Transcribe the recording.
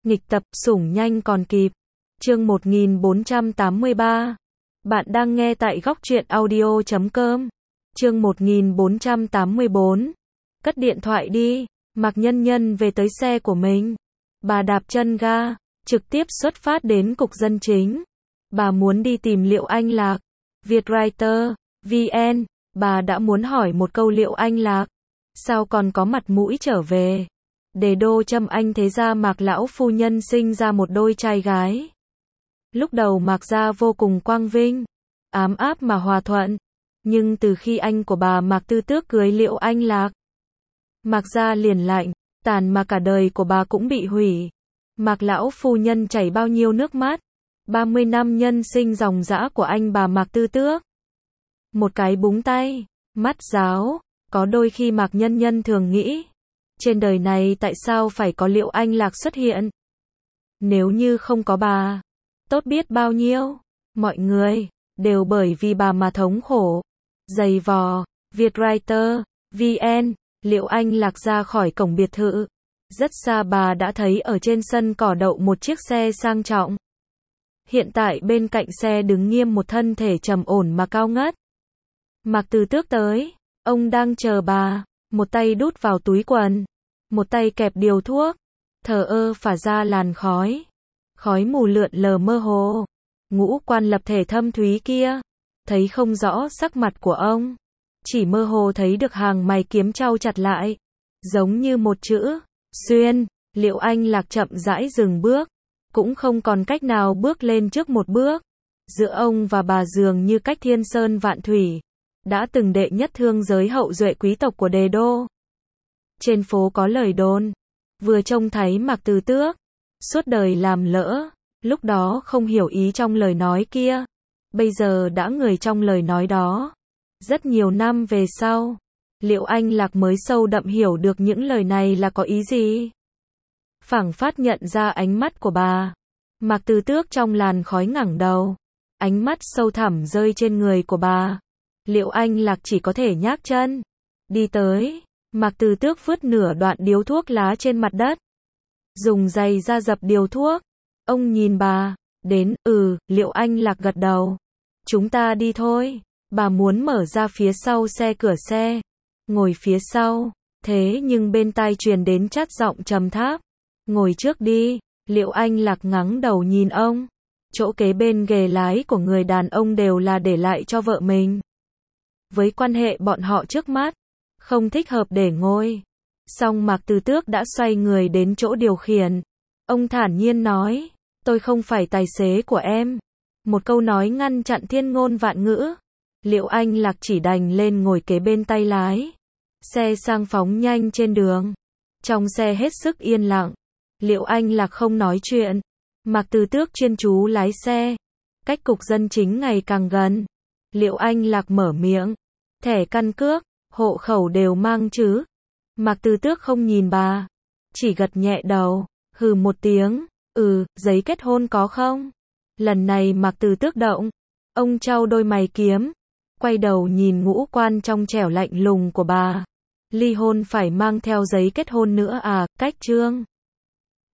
Nghịch tập, sủng nhanh còn kịp. Chương 1483. Bạn đang nghe tại góc truyện audio.com. Chương 1484. Cất điện thoại đi. Mạc Nhân Nhân về tới xe của mình. Bà đạp chân ga, trực tiếp xuất phát đến cục dân chính. Bà muốn đi tìm Liệu Anh Lạc. Vietwriter, VN, bà đã muốn hỏi một câu Liệu Anh Lạc. Sao còn có mặt mũi trở về? Đề đô châm anh thế ra Mạc lão phu nhân sinh ra một đôi trai gái. Lúc đầu Mạc gia vô cùng quang vinh, ám áp mà hòa thuận. Nhưng từ khi anh của bà Mạc Tư Tước cưới Liệu Anh Lạc, Mạc gia liền lạnh, tàn mà cả đời của bà cũng bị hủy. Mạc lão phu nhân chảy bao nhiêu nước mắt. 30 năm nhân sinh dòng dã của anh bà Mạc Tư Tước. Một cái búng tay, mắt giáo, có đôi khi Mạc Nhân Nhân thường nghĩ, trên đời này tại sao phải có Liệu Anh Lạc xuất hiện? Nếu như không có bà, tốt biết bao nhiêu. Mọi người, đều bởi vì bà mà thống khổ. Dày vò, Vietwriter, VN, Liệu Anh Lạc ra khỏi cổng biệt thự. Rất xa bà đã thấy ở trên sân cỏ đậu một chiếc xe sang trọng. Hiện tại bên cạnh xe đứng nghiêm một thân thể trầm ổn mà cao ngất. Mạc Tư Tước tới, ông đang chờ bà, một tay đút vào túi quần, một tay kẹp điều thuốc, thờ ơ phả ra làn khói. Khói mù lượn lờ mơ hồ. Ngũ quan lập thể thâm thúy kia, thấy không rõ sắc mặt của ông, chỉ mơ hồ thấy được hàng mày kiếm chau chặt lại, giống như một chữ xuyên. Liệu Anh Lạc chậm rãi dừng bước, cũng không còn cách nào bước lên trước một bước. Giữa ông và bà dường như cách thiên sơn vạn thủy. Đã từng đệ nhất thương giới hậu duệ quý tộc của Đề đô. Trên phố có lời đồn, vừa trông thấy Mạc Tư Tước, suốt đời làm lỡ, lúc đó không hiểu ý trong lời nói kia, bây giờ đã người trong lời nói đó. Rất nhiều năm về sau, Liệu Anh Lạc mới sâu đậm hiểu được những lời này là có ý gì. Phảng phất nhận ra ánh mắt của bà, Mạc Tư Tước trong làn khói ngẩng đầu, ánh mắt sâu thẳm rơi trên người của bà. Liệu Anh Lạc chỉ có thể nhác chân đi tới. Mạc Tư Tước vứt nửa đoạn điếu thuốc lá trên mặt đất, dùng giày ra dập điếu thuốc. Ông nhìn bà, đến, Liệu Anh Lạc gật đầu. Chúng ta đi thôi. Bà muốn mở ra phía sau xe cửa xe, ngồi phía sau, thế nhưng bên tai truyền đến chát giọng trầm thấp. Ngồi trước đi. Liệu Anh Lạc ngẩng đầu nhìn ông. Chỗ kế bên ghế lái của người đàn ông đều là để lại cho vợ mình. Với quan hệ bọn họ trước mắt, không thích hợp để ngồi. Song Mạc Tư Tước đã xoay người đến chỗ điều khiển. Ông thản nhiên nói, tôi không phải tài xế của em. Một câu nói ngăn chặn thiên ngôn vạn ngữ. Liệu Anh Lạc chỉ đành lên ngồi kế bên tay lái. Xe sang phóng nhanh trên đường. Trong xe hết sức yên lặng. Liệu Anh Lạc không nói chuyện. Mạc Tư Tước chuyên chú lái xe. Cách cục dân chính ngày càng gần. Liệu Anh Lạc mở miệng. Thẻ căn cước, hộ khẩu đều mang chứ? Mạc Tư Tước không nhìn bà, chỉ gật nhẹ đầu, hừ một tiếng. Giấy kết hôn có không? Lần này Mạc Tư Tước động. Ông chau đôi mày kiếm, quay đầu nhìn ngũ quan trong trẻo lạnh lùng của bà. Ly hôn phải mang theo giấy kết hôn nữa à? Cách trương